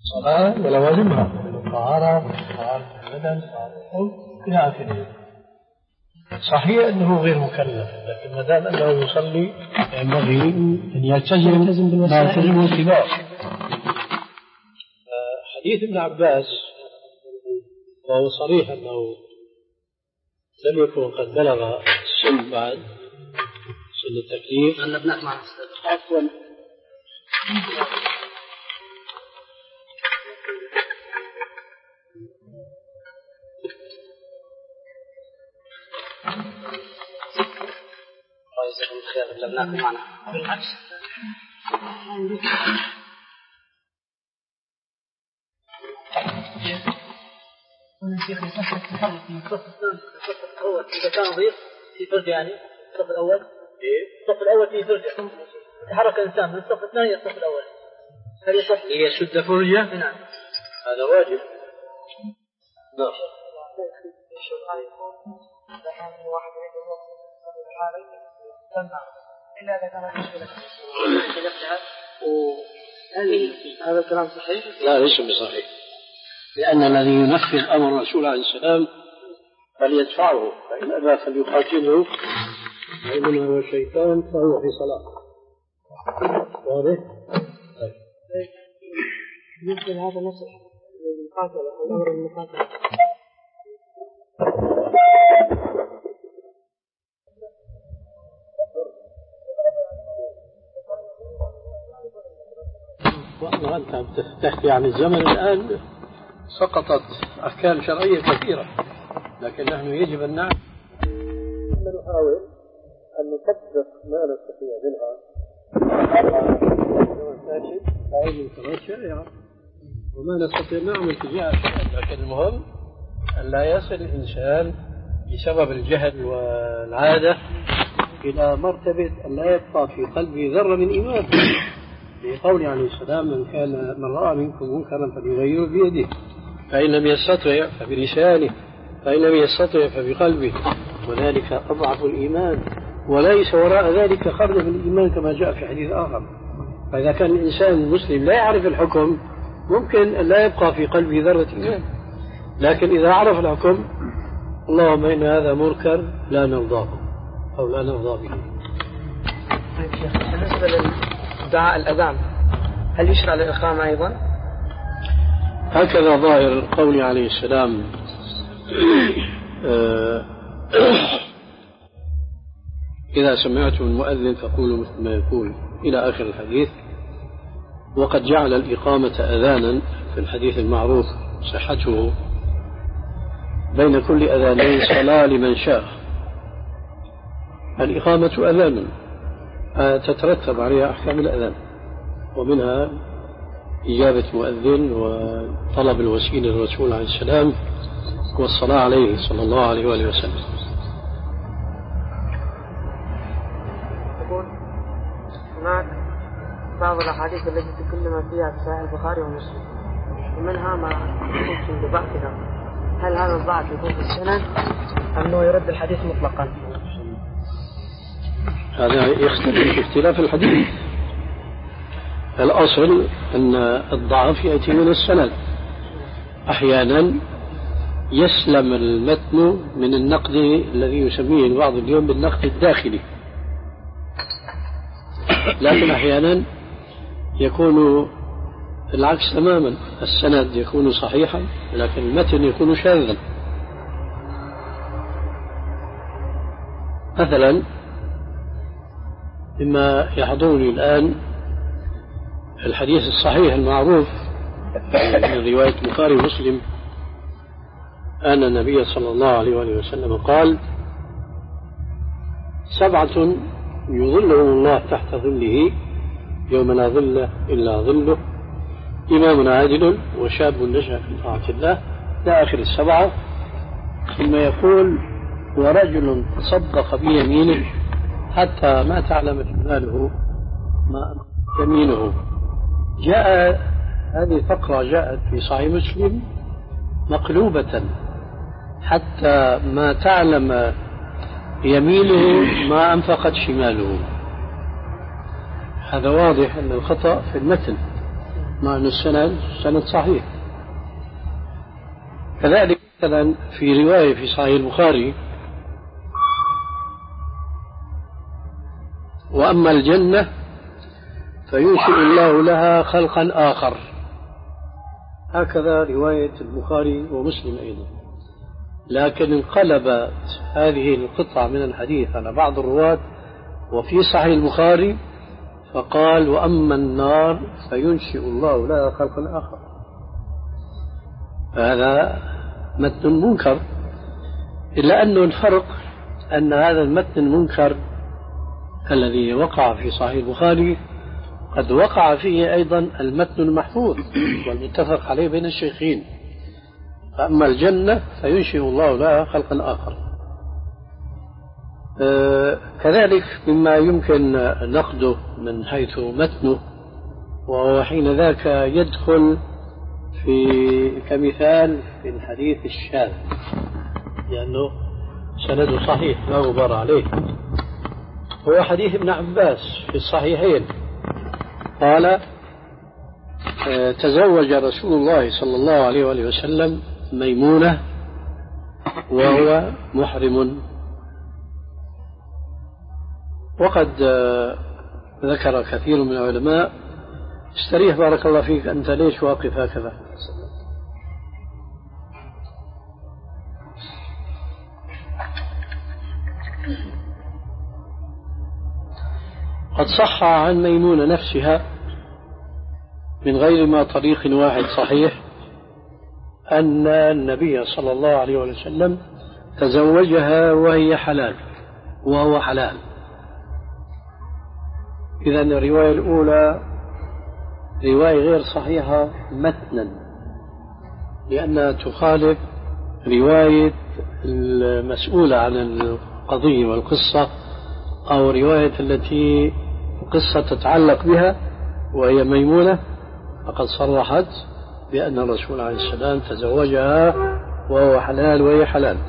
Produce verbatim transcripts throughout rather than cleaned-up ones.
صلاة ولوازمها الطهارة طهارة البدن طهارة إلى آخره. صحيح أنه غير مكلف، لكن ما دام أنه يصلي ينبغي أن يلتزم بالوسائل والاتباع. حديث ابن عباس وهو صريح أنه لم يكن قد بلغ السن بعد سن التكليف. أن ابنك معنا عفوا ويجزاكم خير ابنك معنا بالعكس. هنا شيخ يصح التحرك من الصف الثاني الصف الأول إذا كان ضيق في فرجة، يعني الصف الأول الصف الأول في فرجة يتحرك الإنسان من الصف الثاني إلى الصف الأول، هل يصح ليشد فرجة؟ نعم هذا واجب. نعم. واحد إلا إذا كان مشكلة هذا الكلام صحيح؟ لا ليس بصحيح، لأن الذي ينفذ أمر الرسول عليه السلام فليدفعه، فإن أبى فليقاتله، فإنما هو الشيطان فهو في صلاة. واضح؟ بالنسبة لهذا النصح المقاتلة أو أمر المقاتلة وأنت تحكي عن الزمن الآن سقطت أحكام شرعية كثيرة، لكن نحن يجب أن نعلم نحاول أن نطبق ما نستطيع منها أو من الشريعة وما نستطيع نعمل تجاه الشريعة، لكن المهم أن لا يصل الإنسان بسبب الجهل والعادة إلى مرتبة أن لا يبقى في قلبه ذرة من إيمان، لقوله عليه السلام: من كان من رأى منكم منكرا فليغيره بيده، فإن لم يستطع فبلسانه، فإن لم يستطع فبقلبه، وذلك أضعف الإيمان، وليس وراء ذلك خرج من الإيمان كما جاء في حديث آخر. فإذا كان الإنسان المسلم لا يعرف الحكم ممكن أن لا يبقى في قلبه ذرة إيمان، لكن إذا عرف الحكم اللهم إن هذا منكر لا نرضاه أو لا نرضى به. طيب شيخ، بالنسبة للدعاء الأذان هل يشرع للإقامة أيضا؟ هكذا ظاهر قول عليه السلام: إذا سمعتم المؤذن فقولوا مثل ما يقول إلى آخر الحديث. وقد جعل الإقامة أذانا في الحديث المعروف صحته: بين كل أذانين صلاة لمن شاء. الإقامة أذان تترتب عليها أحكام الأذان، ومنها إجابة مؤذن وطلب الوسيلة للرسول عليه السلام والصلاة عليه صلى الله عليه وآله وسلم. يقول هناك بعض الأحاديث التي تكلم فيها في صحيح البخاري ومسلم ومنها ما يمكن بضعفها، هل هذا الضعف يكون في السند أنه يرد الحديث مطلقا؟ هذا يختلف اختلاف الحديث. الأصل أن الضعف يأتي من السند، أحيانا يسلم المتن من النقد الذي يسميه البعض اليوم بالنقد الداخلي، لكن أحيانا يكون العكس تماما، السند يكون صحيحا لكن المتن يكون شاذا. مثلا مما يحضرني الآن الحديث الصحيح المعروف من رواية البخاري ومسلم أن النبي صلى الله عليه وآله وسلم قال: سبعة يظلهم الله تحت ظله يوم لا ظل إلا ظله: إمام عادل وشاب نشأ في طاعة الله، إلى آخر السبعة. ثم يقول: ورجل تصدق بيمينه حتى ما تعلم شماله ما يمينه. جاء هذه الفقرة جاءت في صحيح مسلم مقلوبة: حتى ما تعلم يمينه ما أنفقت شماله. هذا واضح أن الخطأ في المتن، مع أن السند سند صحيح. كذلك مثلا في رواية في صحيح البخاري: وأما الجنة فينشئ الله لها خلقا آخر. هكذا رواية البخاري ومسلم أيضا. لكن انقلبت هذه القطعة من الحديث على بعض الرواة وفي صحيح البخاري فقال: وأما النار فينشئ الله لها خلقا آخر. هذا متن منكر، إلا أنه الفرق أن هذا المتن المنكر الذي وقع في صحيح البخاري قد وقع فيه أيضا المتن المحفوظ والمتفق عليه بين الشيخين: فأما الجنة فينشئ الله لها خلقا آخر. آه كذلك مما يمكن نقده من حيث متنه، وهو حين ذاك يدخل في كمثال في الحديث الشاذ، لأنه سنده صحيح لا غبار عليه. هو حديث ابن عباس في الصحيحين قال: آه تزوج رسول الله صلى الله عليه وآله وسلم ميمونة وهو محرم. وقد آه ذكر كثير من العلماء. استريح بارك الله فيك، أنت ليش واقف هكذا؟ قد صح عن ميمونة نفسها من غير ما طريق واحد صحيح أن النبي صلى الله عليه وسلم تزوجها وهي حلال وهو حلال. إذن الرواية الأولى رواية غير صحيحة متنا، لأنها تخالف رواية المسؤولة عن القضية والقصة، أو رواية التي القصة تتعلق بها وهي ميمونة، فقد صرحت بأن الرسول عليه السلام تزوجها وهو حلال وهي حلال.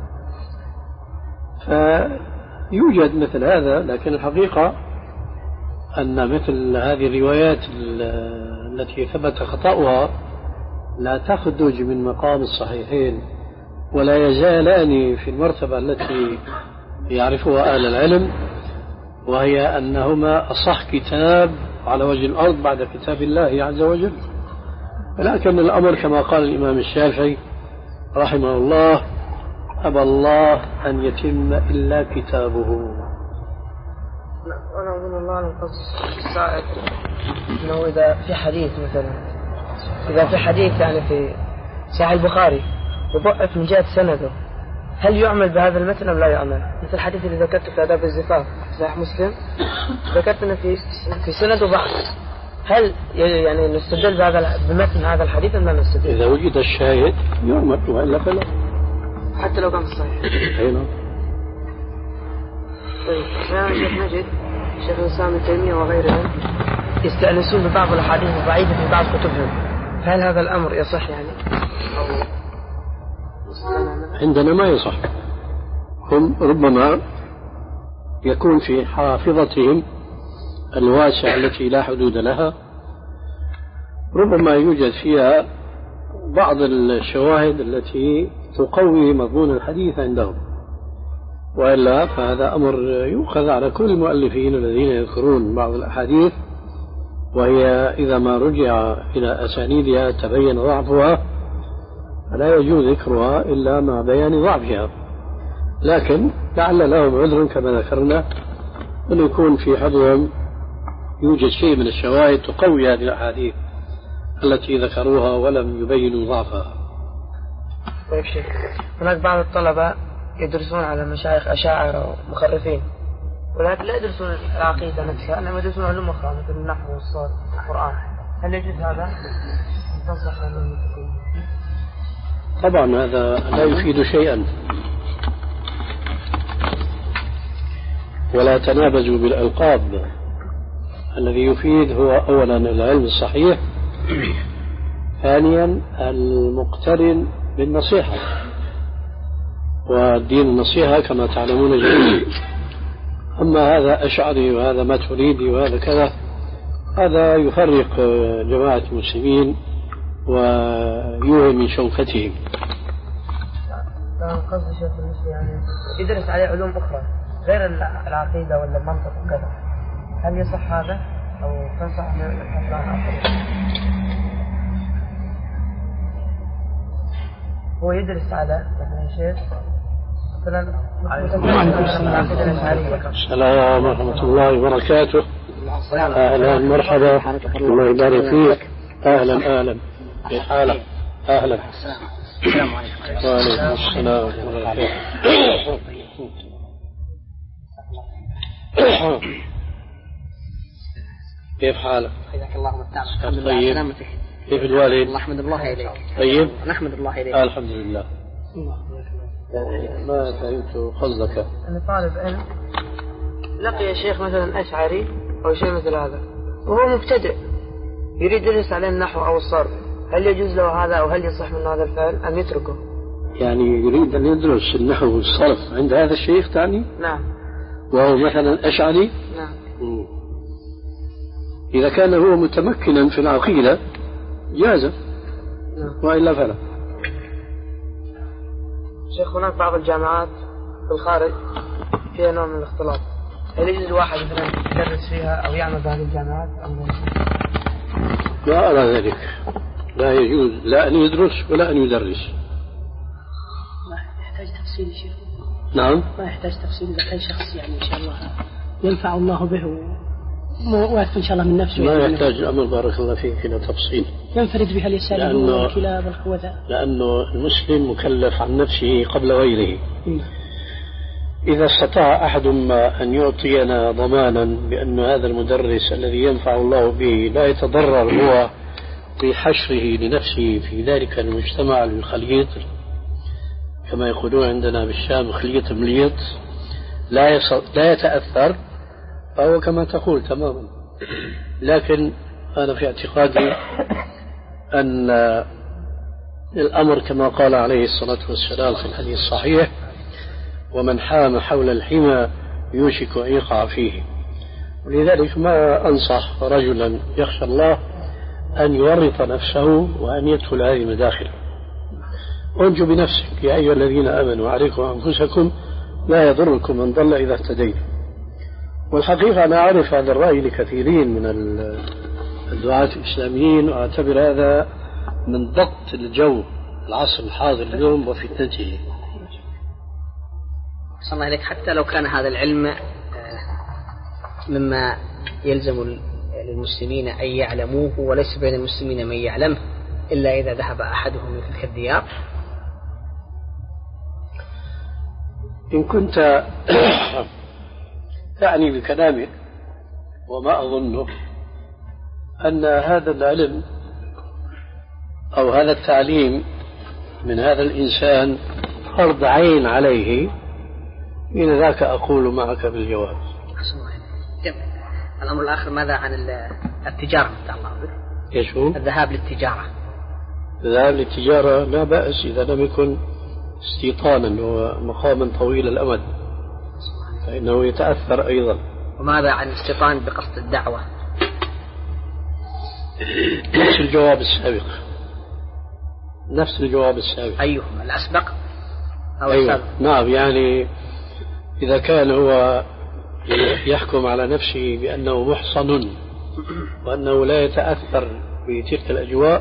فيوجد مثل هذا، لكن الحقيقة أن مثل هذه الروايات التي ثبت خطأها لا تخرج من مقام الصحيحين، ولا يزالان في المرتبة التي يعرفها أهل العلم، وهي أنهما أصح كتاب على وجه الأرض بعد كتاب الله عز وجل. ولكن الأمر كما قال الإمام الشافعي رحمه الله: أبى الله أن يتم إلا كتابه. أنا أظن الله أن القصص السائد أنه إذا في حديث مثلا، إذا في حديث يعني في صحيح البخاري وضعف من جهة سنده، هل يعمل بهذا المتن أم لا يعمل؟ مثل الحديث اللي ذكرته في آداب الزفاف صحيح مسلم، ذكرت أنه في في سنده ضعف، هل يعني نستدل بهذا بمتن هذا الحديث أم لا نستدل؟ إذا وجد الشاهد يعمل وإلا فلا، حتى لو كان صحيح. أي نعم. طيب يا شيخ نجد شيخ الإسلام ابن تيمية وغيرهم يستأنسون ببعض الأحاديث الضعيفة في بعض كتبهم، هل هذا الأمر يصح يعني؟ عندنا ما يصح. هم ربما يكون في حافظتهم الواسعة التي لا حدود لها ربما يوجد فيها بعض الشواهد التي تقوي مضمون الحديث عندهم، وإلا فهذا أمر يؤخذ على كل المؤلفين الذين يذكرون بعض الأحاديث وهي إذا ما رجع إلى أسانيدها تبين ضعفها فلا يجوز ذكرها إلا مع بيان ضعفها، لكن لعل لهم عذر كما ذكرنا أن يكون في حظهم يوجد شيء من الشواهد تقوي هذه الأحاديث التي ذكروها ولم يبينوا ضعفها. طيب شيخ، هناك بعض الطلبة يدرسون على مشايخ أشاعرة ومخرفين، ولكن لا يدرسون العقيدة نفسها، إنما يدرسون علوم أخرى مثل النحو والصرف والقرآن، هل يجوز هذا؟ تنصح لهم؟ طبعا هذا لا يفيد شيئا، ولا تنابزوا بالألقاب. الذي يفيد هو أولا العلم الصحيح، ثانيا المقترن بالنصيحة، والدين النصيحة كما تعلمون جميعا. أما هذا أشعري وهذا ما تريدي وهذا كذا، هذا يفرق جماعة المسلمين ويوهي من شوفتهم. قصدي شيخ المسلم يعني يدرس عليه علوم أخرى غير العقيدة ولا المنطق وكذا، هل يصح هذا أو تنصح هو يدرس على مثلا شيخ مثلا السلام ورحمة الله وبركاته. أهلا مرحبا، الله يبارك فيك. أهلا أهلا، كيف حالك؟ أهلا. السلام عليكم. وعليكم السلام ورحمة الله. كيف حالك؟ حياك الله ومتعنا. الحمد لله على سلامتك. كيف الوالد؟ الله الحمد لله إليك. طيب. نحمد الله إليك. الحمد لله. ما فهمت قصدك. أنا طالب علم لقي شيخ مثلا أشعري أو شيء مثل هذا وهو مبتدئ يريد يدرس عليه النحو أو الصرف، هل يجوز له هذا أو هل يصح من هذا الفعل أم يتركه؟ يعني يريد أن يدرس النحو والصرف عند هذا الشيخ تعني؟ نعم. وهو مثلا أشعري؟ نعم. مم. إذا كان هو متمكنا في العقيدة جاز. نعم. وإلا فلا. شيخ هناك بعض الجامعات في الخارج فيها نوع من الاختلاط، هل يجوز الواحد مثلا يدرس فيها أو يعمل بهذه الجامعات أم لا؟ لا أرى ذلك، لا يجوز لا أن يدرس ولا أن يدرس. ما يحتاج تفصيل يا شيخ. نعم. ما يحتاج تفصيل إذا كان شخص يعني إن شاء الله ينفع الله به واثق إن شاء الله من نفسه. ما يحتاج الأمر بارك الله فيك إلى تفصيل. ينفرد بها اليساريون والكلاب والخوذة. لأنه المسلم مكلف عن نفسه قبل غيره. م. إذا استطاع أحد ما أن يعطينا ضمانا بأن هذا المدرس الذي ينفع الله به لا يتضرر هو بحشره لنفسه في ذلك المجتمع الخليط، كما يقولون عندنا بالشام خليط مليط، لا لا يتأثر، فهو كما تقول تماما. لكن أنا في اعتقادي أن الأمر كما قال عليه الصلاة والسلام في الحديث الصحيح: ومن حام حول الحمى يوشك أن يقع فيه. ولذلك ما أنصح رجلا يخشى الله أن يورط نفسه وأن يدخل هذه المداخل. أنجو بنفسك يا أيها الذين آمنوا عليكم أنفسكم لا يضركم من ضل إذا اهتديتم. والحقيقة أنا أعرف هذا الرأي لكثيرين من الدعاة الإسلاميين، وأعتبر هذا من ضبط الجو العصر الحاضر اليوم وفتنته. صلى الله عليك. حتى لو كان هذا العلم مما يلزم للمسلمين أن يعلموه وليس بين المسلمين من يعلمه إلا إذا ذهب أحدهم من تلك الديار. إن كنت تعني بكلامك، وما أظنه، أن هذا العلم أو هذا التعليم من هذا الإنسان فرض عين عليه، من ذاك أقول معك بالجواب. الأمر الآخر ماذا عن التجارة؟ الله بك. إيش هو؟ الذهاب للتجارة. الذهاب للتجارة لا بأس إذا لم يكن استيطانا ومقاما طويل الأمد، فإنه يتأثر أيضا. وماذا عن الاستيطان بقصد الدعوة؟ نفس الجواب السابق. نفس الجواب السابق. أيهما الأسبق أو أيوة. السابق؟ نعم، يعني إذا كان هو يحكم على نفسه بأنه محصن وأنه لا يتأثر بتلك الأجواء،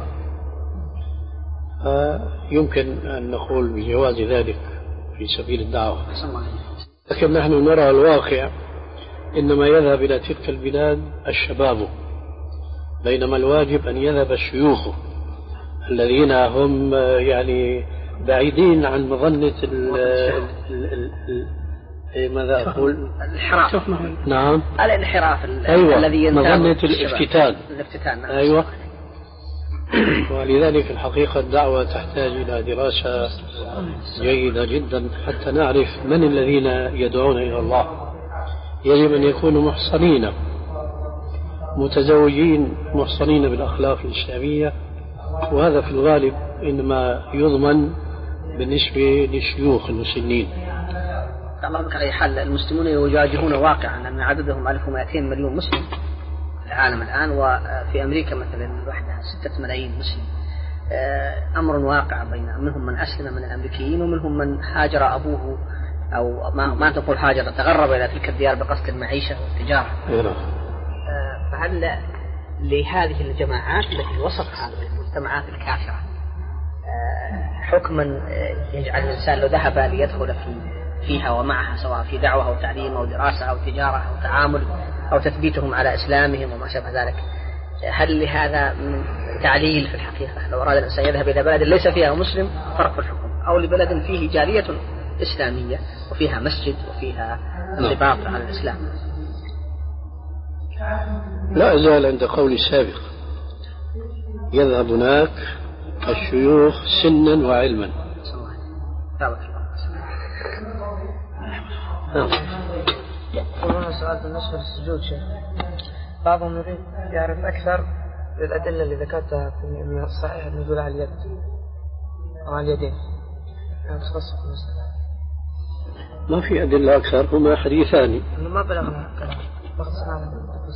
يمكن أن نقول بجواز ذلك في سبيل الدعوة. لكن نحن نرى الواقع إنما يذهب إلى تلك البلاد الشباب، بينما الواجب أن يذهب الشيوخ الذين هم يعني بعيدين عن مظنة ال ال ال ماذا أقول؟ الانحراف. نعم، الانحراف. أيوة. الذي مظنة الافتتان. الافتتان. نعم. أيوة. ولذلك الحقيقة الدعوة تحتاج إلى دراسة جيدة جدا حتى نعرف من الذين يدعون إلى الله. يجب أن يكونوا محصنين متزوجين، محصنين بالأخلاق الإسلامية، وهذا في الغالب إنما يضمن بالنسبة للشيوخ المسنين. الله بك على أي حال المسلمون يواجهون واقعا أن عددهم ألف ومئتين مليون مسلم، العالم الآن، وفي أمريكا مثلا وحدها ستة ملايين مسلم. أمر واقع بين منهم من أسلم من الأمريكيين ومنهم من هاجر أبوه أو ما, ما تقول هاجر، تغرب إلى تلك الديار بقصد المعيشة والتجارة. فهل لهذه الجماعات التي وسط هذه المجتمعات الكافرة حكما يجعل الإنسان لو ذهب ليدخل في فيها ومعها سواء في دعوة أو تعليم أو دراسة أو تجارة أو تعامل أو تثبيتهم على إسلامهم وما شابه ذلك، هل لهذا من تعليل في الحقيقة لو أراد الإنسان يذهب إلى بلد ليس فيها مسلم فرق في الحكم، أو لبلد فيه جالية إسلامية وفيها مسجد وفيها انضباط على الإسلام؟ لا أزال عند قولي السابق، يذهب هناك الشيوخ سنا وعلما. هنا سؤال بالنسبة للسجود شيخ، بعضهم يريد يعرف أكثر للأدلة اللي ذكرتها في الصحيح النزول على اليد أو على اليدين، ما في أدلة أكثر، هما حديثان. ما بلغنا كلام فقط سمعنا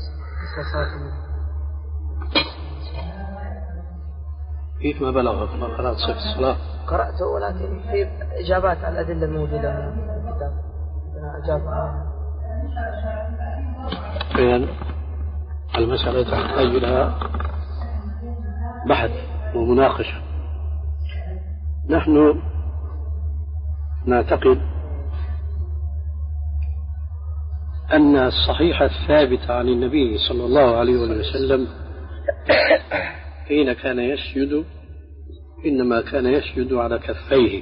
كيف ما بلغ؟ ما قرأت صفة الصلاة؟ قرأته ولكن في إجابات على الأدلة الموجودة في الكتاب أجاب يعني المسألة تحتاج إلى بحث ومناقشة. نحن نعتقد أن الصحيح الثابت عن النبي صلى الله عليه وسلم حين كان يسجد إنما كان يسجد على كفيه.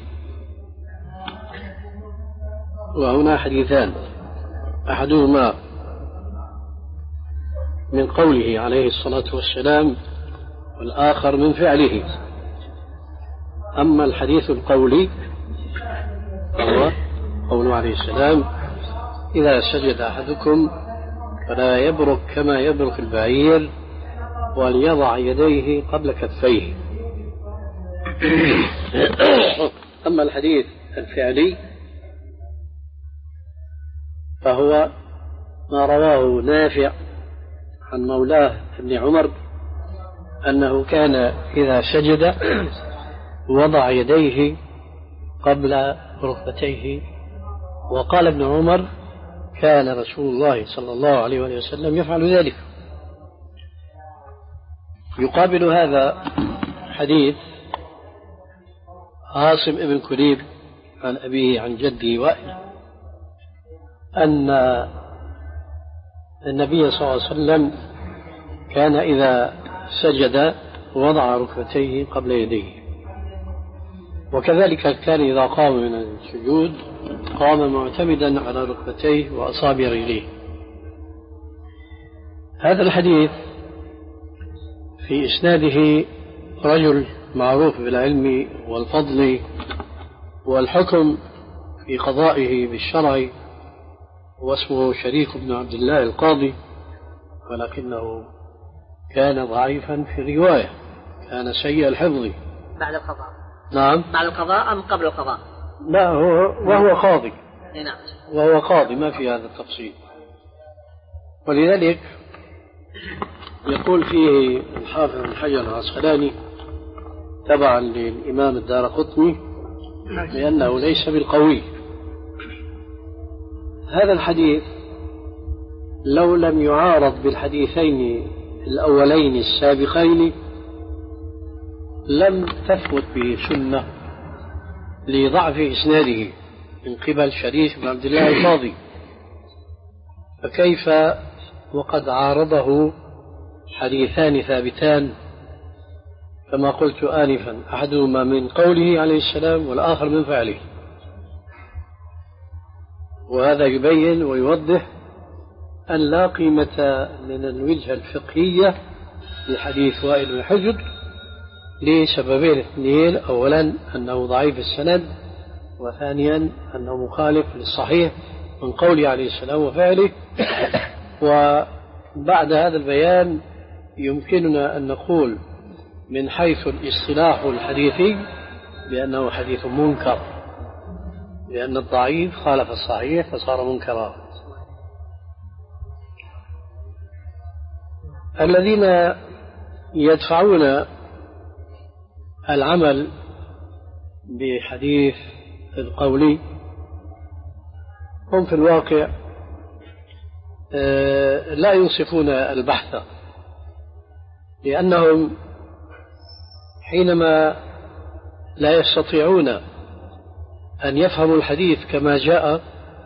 وهنا حديثان، أحدهما من قوله عليه الصلاة والسلام والآخر من فعله. أما الحديث القولي هو قوله عليه السلام: إذا سجد أحدكم فلا يبرك كما يبرك البعير وليضع يديه قبل كفيه. أما الحديث الفعلي فهو ما رواه نافع عن مولاه ابن عمر أنه كان إذا سجد وضع يديه قبل ركبتيه. وقال ابن عمر: كان رسول الله صلى الله عليه وسلم يفعل ذلك. يقابل هذا حديث عاصم ابن كليب عن أبيه عن جده وائل أن النبي صلى الله عليه وسلم كان إذا سجد وضع ركبتيه قبل يديه، وكذلك كان إذا قام من السجود قام معتمدا على ركبتيه وأصابع رجليه. هذا الحديث في إسناده رجل معروف بالعلم والفضل والحكم في قضائه بالشرع، واسمه شريك بن عبد الله القاضي، ولكنه كان ضعيفا في الرواية، كان سيء الحفظ. بعد القضاء؟ نعم. بعد القضاء أم قبل القضاء؟ لا، هو وهو قاضي. نعم. وهو قاضي، ما في هذا التفصيل. ولذلك يقول فيه الحافظ بن حجر العسقلاني تبعا للإمام الدارقطني لأنه ليس بالقوي. هذا الحديث لو لم يعارض بالحديثين الأولين السابقين لم تثبت به سنة لضعف إسناده من قبل شريك بن عبد الله القاضي، فكيف وقد عارضه حديثان ثابتان كما قلت آنفا، أحدهما من قوله عليه السلام والآخر من فعله. وهذا يبين ويوضح أن لا قيمة من الوجهة الفقهية لحديث وائل بن حجر لسببين اثنين: أولا أنه ضعيف السند، وثانيا أنه مخالف للصحيح من قوله عليه السلام وفعله. وبعد هذا البيان يمكننا أن نقول من حيث الاصطلاح الحديثي بأنه حديث منكر، لأن الضعيف خالف الصحيح فصار منكرا. الذين يدفعون العمل بحديث القولي هم في الواقع لا ينصفون البحث، لأنهم حينما لا يستطيعون أن يفهموا الحديث كما جاء،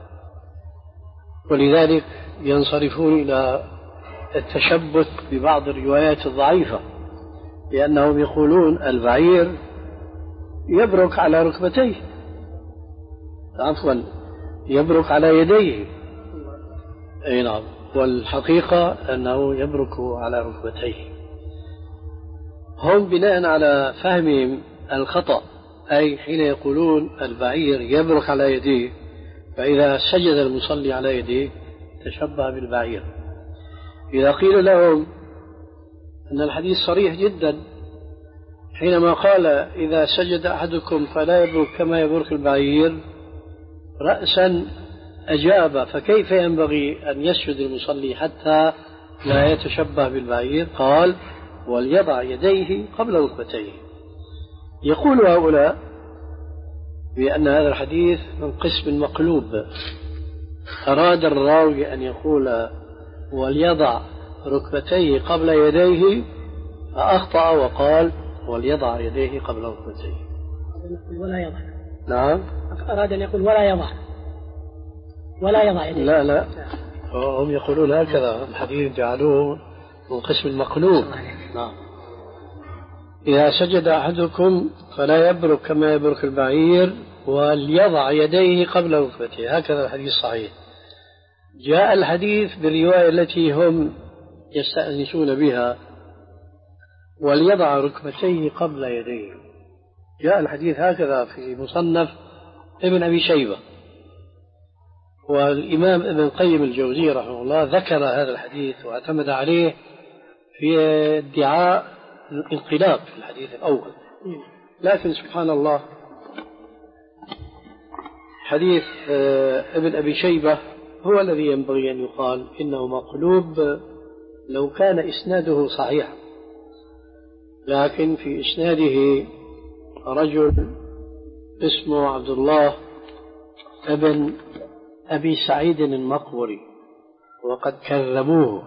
ولذلك ينصرفون إلى التشبث ببعض الروايات الضعيفة، لأنهم يقولون البعير يبرك على ركبتيه، عفوا يبرك على يديه، أي نعم، والحقيقة أنه يبرك على ركبتيه. هم بناء على فهمهم الخطأ، أي حين يقولون البعير يبرك على يديه، فإذا سجد المصلي على يديه تشبه بالبعير. إذا قيل لهم أن الحديث صريح جدا حينما قال إذا سجد أحدكم فلا يبرك كما يبرك البعير، رأسا أجاب فكيف ينبغي أن يسجد المصلي حتى لا يتشبه بالبعير؟ قال وليضع يديه قبل ركبتيه. يقول هؤلاء بأن هذا الحديث من قسم مقلوب، أراد الراوي أن يقول وليضع ركبتيه قبل يديه فأخطأ وقال وليضع يديه قبل ركبتيه ولا يضع. نعم، أراد أن يقول ولا يضع ولا يضع يديه. لا لا، هم يقولون هكذا، الحديث جعلوه من قسم المقلوب. نعم، إذا سجد أحدكم فلا يبرك كما يبرك البعير وليضع يديه قبل ركبته، هكذا الحديث صحيح. جاء الحديث بالرواية التي هم يستأنسون بها وليضع ركبتيه قبل يديه، جاء الحديث هكذا في مصنف ابن أبي شيبة، والإمام ابن القيم الجوزي رحمه الله ذكر هذا الحديث واعتمد عليه في ادعاء الانقلاب في الحديث الأول. لكن سبحان الله حديث ابن أبي شيبة هو الذي ينبغي أن يقال إنه مقلوب لو كان إسناده صحيح، لكن في إسناده رجل اسمه عبد الله ابن أبي سعيد المقبري وقد كذبوه،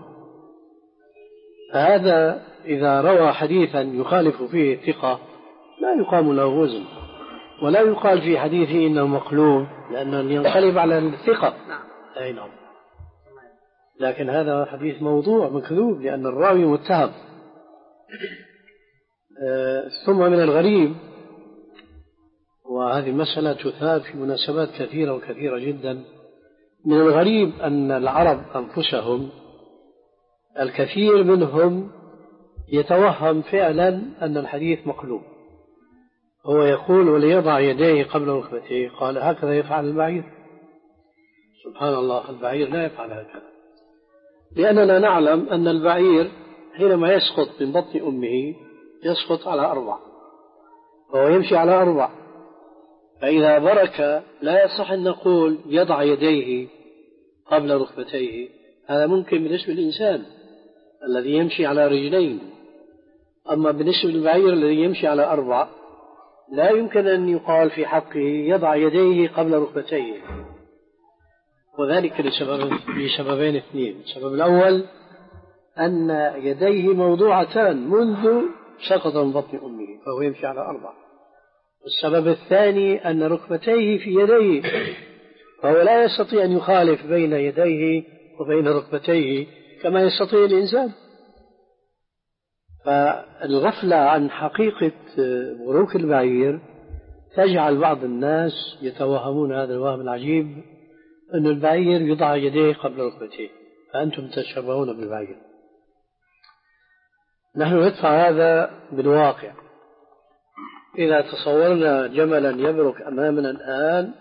فهذا إذا روى حديثا يخالف فيه ثقة لا يقام له وزن، ولا يقال في حديثه إنه مقلوب لأنه ينقلب على الثقة. أي نعم، لكن هذا حديث موضوع مكذوب لأن الراوي متهم. آه ثم من الغريب، وهذه مسألة تثار في مناسبات كثيرة وكثيرة جدا، من الغريب أن العرب أنفسهم الكثير منهم يتوهم فعلا أن الحديث مقلوب. هو يقول وليضع يديه قبل ركبتيه، قال هكذا يفعل البعير. سبحان الله، البعير لا يفعل هكذا، لأننا نعلم أن البعير حينما يسقط من بطن أمه يسقط على أربع، وهو يمشي على أربع، فإذا برك لا يصح أن نقول يضع يديه قبل ركبتيه، هذا ممكن بالنسبة للإنسان الذي يمشي على رجلين، أما بالنسبة للبعير الذي يمشي على أربع لا يمكن أن يقال في حقه يضع يديه قبل ركبتيه، وذلك لسبب لسببين اثنين. السبب الأول أن يديه موضوعتان منذ سقط من بطن أمه فهو يمشي على أربع، والسبب الثاني أن ركبتيه في يديه فهو لا يستطيع أن يخالف بين يديه وبين ركبتيه كما يستطيع الإنسان. فالغفلة عن حقيقة بروك البعير تجعل بعض الناس يتوهمون هذا الوهم العجيب أن البعير يضع يديه قبل ركبتيه، فأنتم تشبهون بالبعير. نحن ندفع هذا بالواقع. إذا تصورنا جملا يبرك أمامنا الآن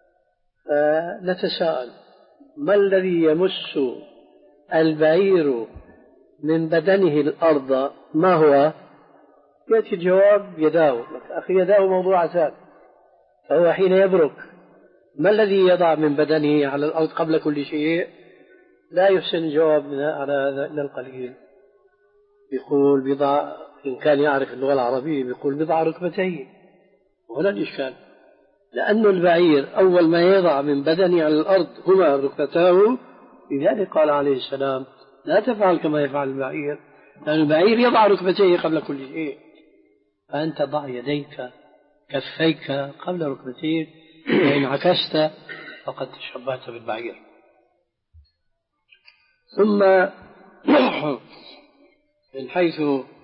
نتساءل ما الذي يمس البعير من بدنه الأرض؟ ما هو؟ يأتي الجواب يداه، أخي يداه موضوعتان، فهو حين يبرك ما الذي يضع من بدنه على الأرض قبل كل شيء؟ لا يحسن الجواب على هذا إلا القليل. بيقول بضع، إن كان يعرف اللغة العربية بيقول بضع ركبتين. وهنا الإشكال، لأن البعير أول ما يضع من بدنه على الأرض هما ركبتاه، لذلك قال عليه السلام لا تفعل كما يفعل البعير، لأن البعير يضع ركبتيه قبل كل شيء، فأنت ضع يديك كفيك قبل ركبتيك، وإن عكست فقد تشبهت بالبعير. ثم من حيث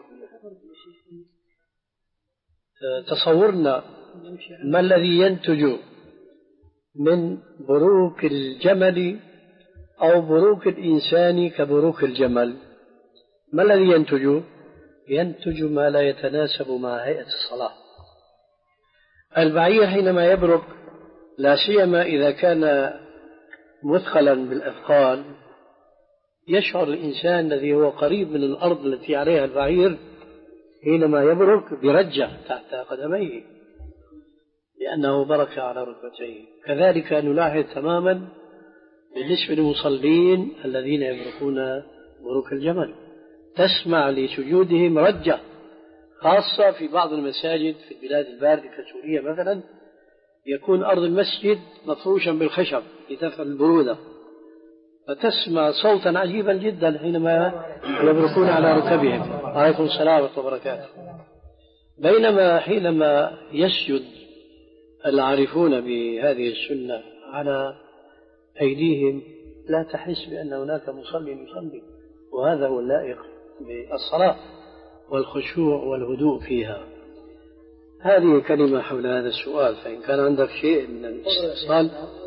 تصورنا ما الذي ينتج من بروك الجمل أو بروك الإنسان كبروك الجمل، ما الذي ينتج؟ ينتج ما لا يتناسب مع هيئة الصلاة. البعير حينما يبرك، لا سيما إذا كان مثقلا بالأثقال، يشعر الإنسان الذي هو قريب من الأرض التي عليها البعير حينما يبرك برجة تحت قدميه لأنه برك على ركبتيه. كذلك نلاحظ تماما بالنسبة للمصلين الذين يبركون بروك الجمل، تسمع لسجودهم رجة، خاصة في بعض المساجد في البلاد الباردة كسوريا مثلا، يكون أرض المسجد مفروشا بالخشب لتفعل البرودة، فتسمع صوتا عجيبا جدا حينما يبركون على ركبهم. عليكم السلام ورحمة الله وبركاته. بينما حينما يسجد العارفون بهذه السنة على أيديهم لا تحس بأن هناك مصلي يصلي، وهذا هو اللائق بالصلاة والخشوع والهدوء فيها. هذه كلمة حول هذا السؤال، فإن كان عندك شيء من الاستفسار.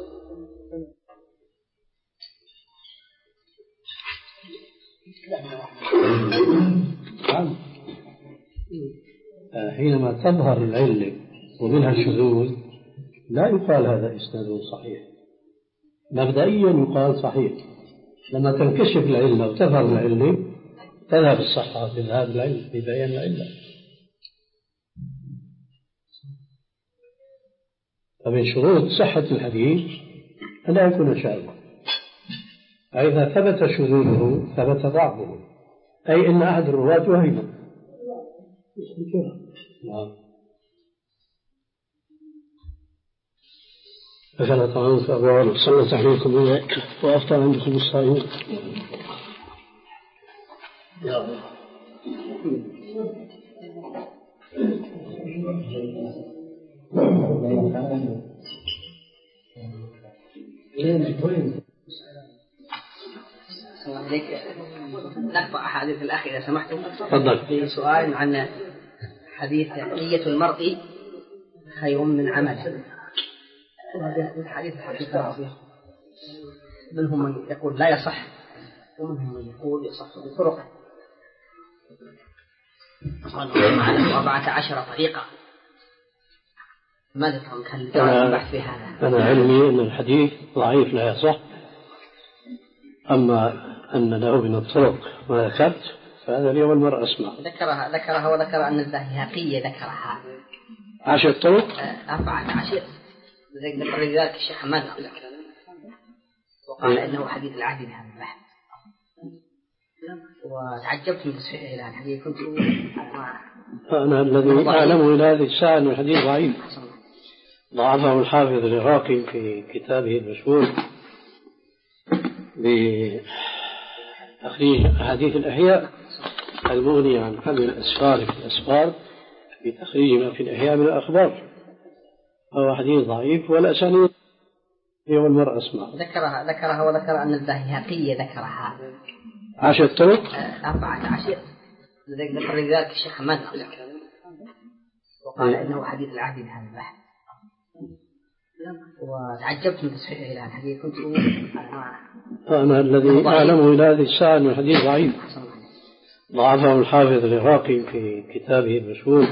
حينما تظهر العلة ومنها الشذوذ لا يقال هذا إسناد صحيح، مبدئيا يقال صحيح. لما تنكشف العلة وتظهر العلة تذهب الصحة بذهاب العلة ببيان العلة. فمن شروط صحة الحديث أن لا يكون شاذا، إذا ثبت شذوذه ثبت ضعفه، أي أن أحد الرواة وهم. فكان طعام في أبواب صلى تحريكم وأفطر عندكم الصائمين. نقطع أحاديث الأخ إذا سمحتم. تفضل. في سؤال عن حديث نية المرء خير من عمله. الحديث الحقيقة منهم من يقول لا يصح ومنهم من يقول يصح بطرق، وعنه أربعة عشر طريقة. ماذا تقول البحث في هذا؟ أنا علمي أن الحديث ضعيف لا يصح، أما أن له من الطرق ما ذكرت فهذا اليوم المرء أسمع. ذكرها ذكرها وذكر أن البيهقي ذكرها عشر طرق، أربعة عشر، ذكر ذلك الشيخ حماد وقال إنه حديث العهد بهذا البحث، وتعجبت من تصحيحه إلى الحديث. كنت أنا الذي أعلمه إلى هذه الساعة أن الحديث ضعيف، ضعفه الحافظ العراقي في كتابه المشهور بتخريج أحاديث الأحياء المغني عن حمل الأسفار في الأسفار بتخريج ما في الأحياء من الأخبار. هو حديث ضعيف والأسانيد يوم المرء أسمع. ذكرها ذكرها وذكر أن البيهقي ذكرها عشر طرق، أربعة عشر، ذكر ذلك الشيخ حماد وقال إنه حديث العهد بهذا البحث، وتعجبت من تصحيحه إلى الحديث. كنت أنا الذي أعلمه إلى هذه الساعة أن الحديث ضعيف، ضعفه الحافظ العراقي في كتابه المشهور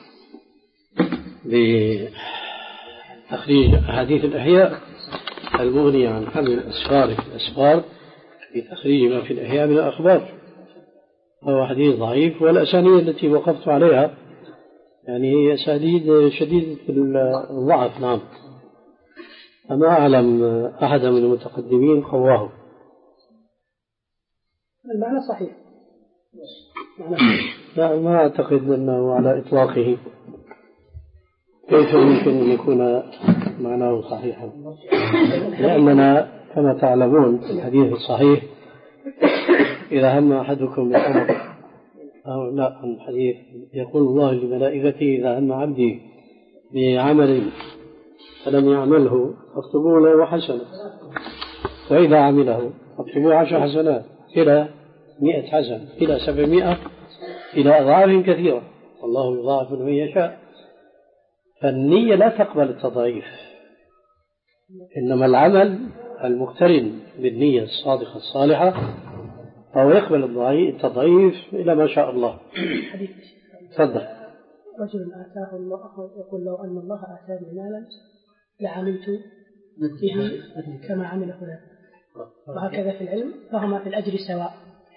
بتخريج أحاديث الأحياء المغني عن حمل الأسفار في الأسفار بتخريج ما في الأحياء من الأخبار. هو حديث ضعيف والأسانيد التي وقفت عليها يعني هي أسانيد شديدة الضعف. نعم، أما أعلم أحد من المتقدمين قواه. المعنى صحيح، لا، ما أعتقد أنه على إطلاقه. كيف يمكن أن يكون معناه صحيحا؟ لأننا كما تعلمون في الحديث الصحيح إذا هم أحدكم بالأمر، أو لا، الحديث يقول الله لملائكته إذا هم عبدي بعمل فلم يعمله فاكتبوا له حسنة، وإذا عمله فاكتبوا عشر حسنات إلى مئة حسنة إلى سبعمائة إلى أضعاف كثيرة، والله يضاعف لمن يشاء. فالنية لا تقبل التضعيف، إنما العمل المقترن بالنية الصادقة الصالحة فهو يقبل التضعيف إلى ما شاء الله. تفضل. رجل آتاه الله، يقول لو أن الله آتاني مالا لعملت به كما عمل فلان، وهكذا في العلم، فهما في الأجر سواء.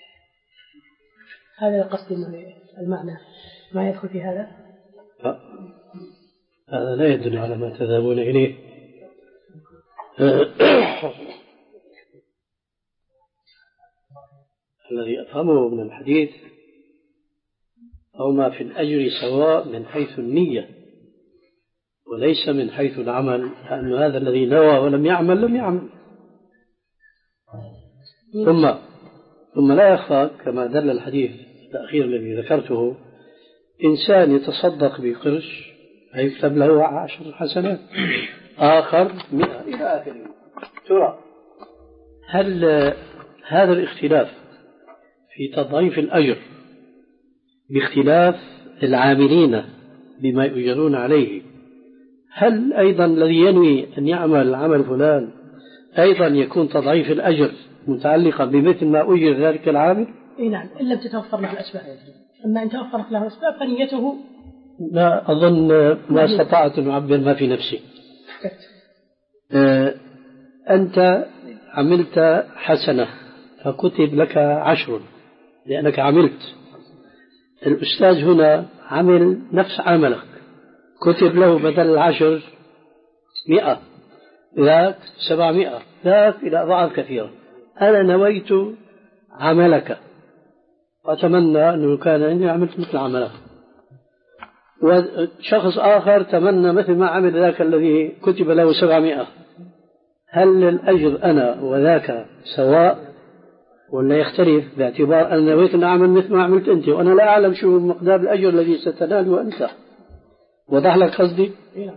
هذا قصدي المعنى، ما يدخل في هذا؟ لا. هذا لا يدل على ما تذهبون إليه. الذي أفهمه من الحديث أو ما في الأجر سواء من حيث النية وليس من حيث العمل، لأن هذا الذي نوى ولم يعمل لم يعمل. ثم ثم لا يخفى كما دل الحديث الأخير الذي ذكرته، إنسان يتصدق بقرش يكتب له عشر حسنات، آخر مئة إلى آخره. ترى هل هذا الاختلاف في تضعيف الأجر باختلاف العاملين بما يؤجرون عليه، هل أيضا الذي ينوي أن يعمل عمل فلان أيضا يكون تضعيف الأجر متعلقا بمثل ما أجر ذلك العامل؟ إيه نعم، إن لم تتوفر له الأسباب. أما إن توفرت له الأسباب فنيته. لا أظن ما استطعت أن أعبر ما في نفسي. آه أنت عملت حسنة فكتب لك عشر لأنك عملت. الأستاذ هنا عمل نفس عملك، كتب له بدل العشر مئة، ذاك سبعمائة، ذاك إلى أضعاف كثيرة. أنا نويت عملك وأتمنى أنه كان أني عملت مثل عملك، وشخص آخر تمنى مثل ما عمل ذاك الذي كتب له سبعمائة. هل الأجر أنا وذاك سواء ولا يختلف باعتبار أن نويت أن أعمل مثل ما عملت أنت وأنا لا أعلم شو مقدار الأجر الذي ستناله أنت؟ وضح لك قصدي؟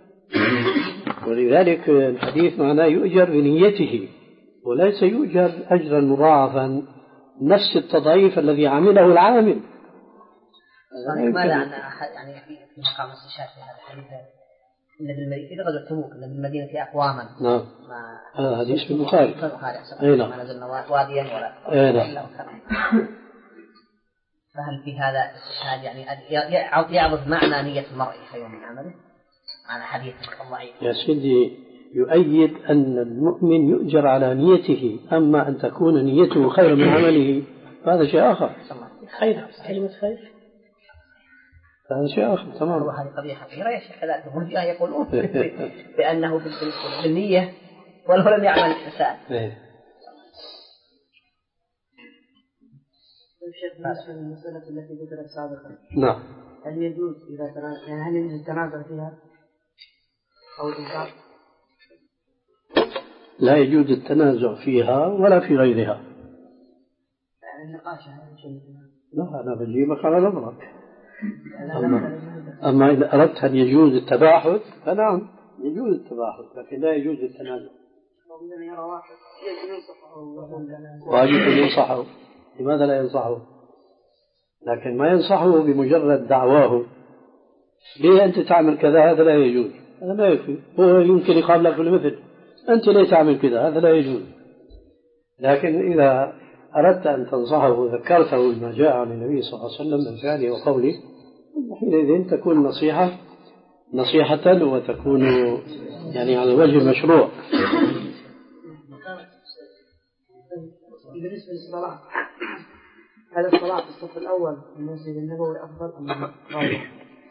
ولذلك الحديث معناه يؤجر بنيته وليس يؤجر أجرا مضاعفا نفس التضعيف الذي عمله العامل. ماذا عن يعني في مقام الاستشهاد في هذا الحديث إن بالمدينة غزوة تبوك إن بالمدينة أقواما. نعم. هذا حديث في البخاري. أي نعم. ما نزلنا واديا ولا. أي نعم. فهل في هذا الاستشهاد يعني يعرض معنى نية المرء خير من عمله؟ على حديث الضعيف. يا سيدي يؤيد أن المؤمن يؤجر على نيته، أما أن تكون نيته خير من عمله هذا شيء آخر. خير كلمة خير هذا شيء آخر تمام. وهذه قضية خطيرة يا شيخ. كذلك هم يقولون بأنه بالنية ولو لم يعمل الإنسان. الشيخ بالنسبة للمسألة التي ذكرت سابقا، نعم، هل يجوز إذا تنازع يعني هل يجوز التنازع فيها أو الإنكار؟ لا يجوز التنازع فيها ولا في غيرها. يعني النقاش هذا شيء. لا أنا بجيبك على نظرك. أما, أما إذا أردت أن يجوز التباحث فنعم يجوز التباحث، لكن لا يجوز التنازع. واجب أن ينصحه. لماذا لا ينصحه؟ لكن ما ينصحه بمجرد دعواه ليه أنت تعمل كذا، هذا لا يجوز، هذا لا يكفي. هو يمكن يقال لك بالمثل أنت ليه تعمل كذا، هذا لا يجوز. لكن إذا أردت أن تنصحه وذكرته بما جاء عن النبي صلى الله عليه وسلم من فعله وقوله، حينئذ تكون نصيحة نصيحة وتكون يعني على وجه المشروع. بالنسبة للصلاة، هل الصلاة في الصف الأول في المسجد النبوي أفضل أم غيره؟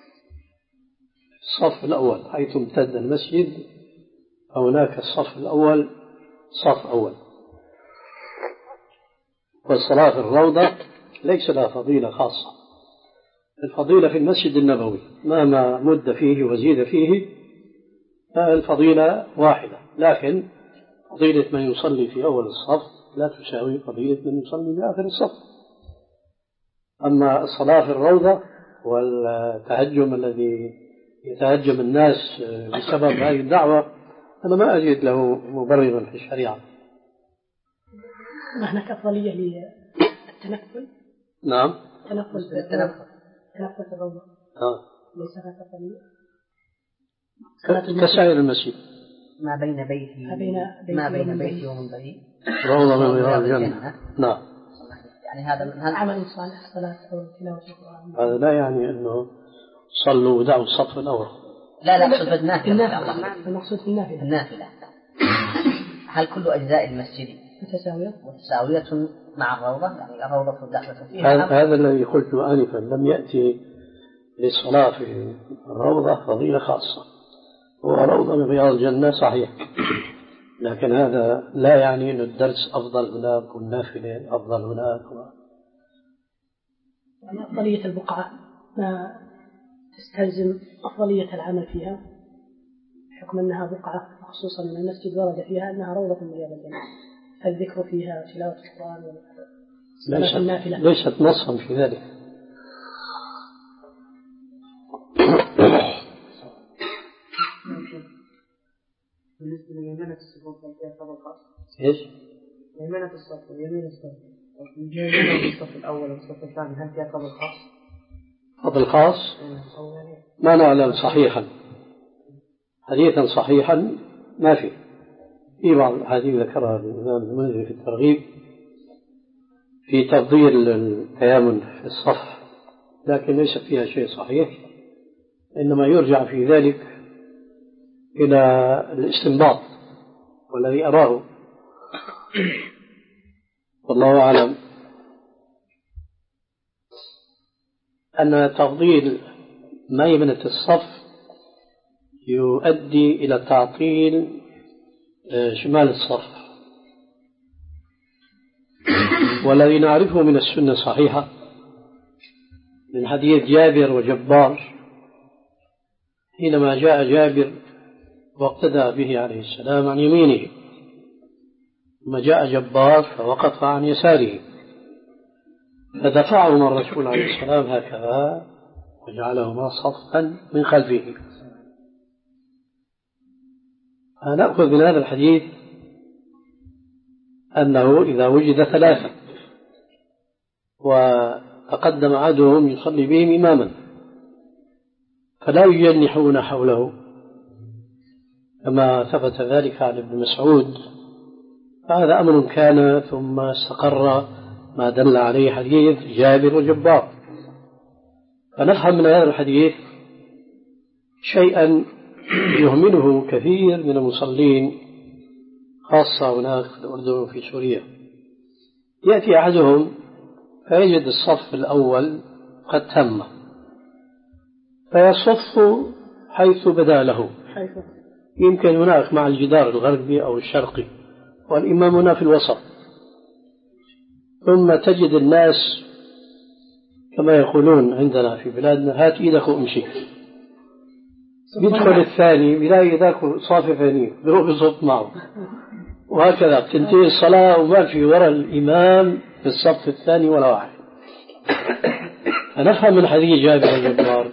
الصف الأول حيث امتد المسجد هناك الصف الأول صف أول، والصلاة في الروضة ليس لها فضيلة خاصة. الفضيلة في المسجد النبوي مهما مد فيه وزيد فيه الفضيلة واحدة، لكن فضيلة من يصلي في أول الصف لا تساوي فضيلة من يصلي في آخر الصف. أما الصلاة في الروضة والتهجم الذي يتهجم الناس بسبب هذه الدعوة أنا ما أجد له مبررا في الشريعة. هناك أفضلية للتنفل؟ نعم، تنفل التنفل تنفل في الروضة آه. ليس هناك أفضلية كسائر المسجد ما بين بيتي ما بين بيتي, ما بين بيتي ومنبري روضة من رياض الجنة. نعم، يعني هذا من هذا عمل صالح الصلاة أو تلاوة القرآن. هذا لا يعني أنه صلوا ودعوا الصف الأول. لا لا أقصد النافلة. المقصود في النافلة. النافلة هل كل أجزاء المسجد متساوية متساوية مع الروضة؟ يعني الروضة الداخلة فيها. هذا الذي قلت آنفا، لم يأتي للصلاة في الروضة فضيلة خاصة، هو روضة من رياض الجنة صحيح، لكن هذا لا يعني أن الدرس أفضل هناك والنافلة أفضل هناك و... يعني أفضلية البقعة ما تستلزم أفضلية العمل فيها حكم أنها بقعة خصوصا من المسجد ورد فيها أنها روضة من رياض الجنة، الذكر فيها وتلاوة القرآن ليست, ليست نصا في ذلك. بالنسبة ليمينة الصفوف فيها فضل خاص. إيش؟ يمينة الصف ويمين الصف، يمين الصف الأول والصف الثاني هل فيها فضل خاص؟ فضل خاص؟ ما نعلم صحيحا، حديثا صحيحا ما في. في بعض الأحاديث ذكرها الإمام المنذري في الترغيب في تفضيل التيامن في الصف، لكن ليس فيها شيء صحيح، إنما يرجع في ذلك إلى الاستنباط، والذي أراه والله أعلم أن تفضيل ميمنة الصف يؤدي إلى تعطيل شمال الصف، والذي نعرفه من السنة الصحيحة من حديث جابر وجبار حينما جاء جابر واقتدى به عليه السلام عن يمينه، ثم جاء جبار فوقف عن يساره، فدفعهما الرسول عليه السلام هكذا وجعلهما صفا من خلفه. فنأخذ من هذا الحديث أنه إذا وجد ثلاثة وتقدم أحدهم يصلي بهم إماما فلا يجنحون حوله كما ثبت ذلك عن ابن مسعود، فهذا أمر كان ثم استقر ما دل عليه حديث جابر وجبار. فنفهم من هذا الحديث شيئا يهمله كثير من المصلين خاصة هناك في الأردن وفي سوريا، يأتي أحدهم فيجد الصف الأول قد تم فيصف حيث بدا له، يمكن هناك مع الجدار الغربي أو الشرقي والإمام هنا في الوسط، ثم تجد الناس كما يقولون عندنا في بلادنا هات إيدك وامشي، يدخل الثاني بلاقي ذاك صافف عينيه بيروح يصف معه، وهكذا تنتهي الصلاة وما في وراء الإمام في الصف الثاني ولا واحد. فنفهم من حديث جابر الجبار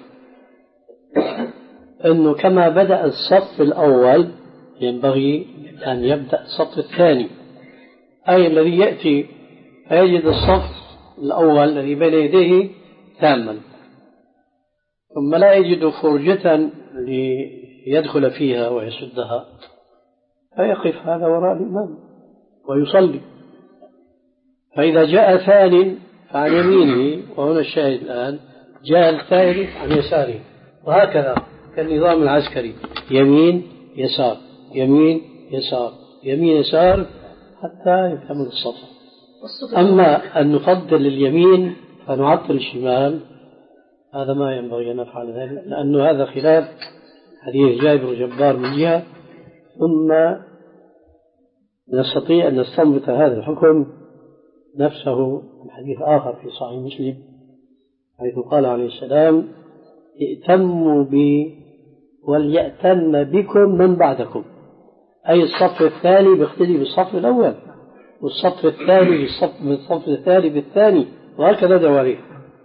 أنه كما بدأ الصف الأول ينبغي أن يبدأ الصف الثاني، أي الذي يأتي فيجد الصف الأول الذي بين يديه تاما ثم لا يجد فرجة ليدخل فيها ويسدها فيقف هذا وراء الإمام ويصلي، فإذا جاء ثاني فعن يمينه، وهنا الشاهد الآن جاء الثالث عن يساره، وهكذا كالنظام العسكري يمين يسار يمين يسار يمين يسار حتى يكمل الصف. أما أن نفضل اليمين فنعطل الشمال هذا ما ينبغي أن نفعل ذلك، لأنه هذا خلاف حديث جابر وجبار من جهة، ثم نستطيع أن نستنبط هذا الحكم نفسه من حديث آخر في صحيح مسلم حيث قال عليه السلام ائتموا بي وليأتم بكم من بعدكم، أي الصف الثاني بيقتدي بالصف الأول، والصف الثاني بالصف بالصف الثاني بالثاني، وهكذا دواليه.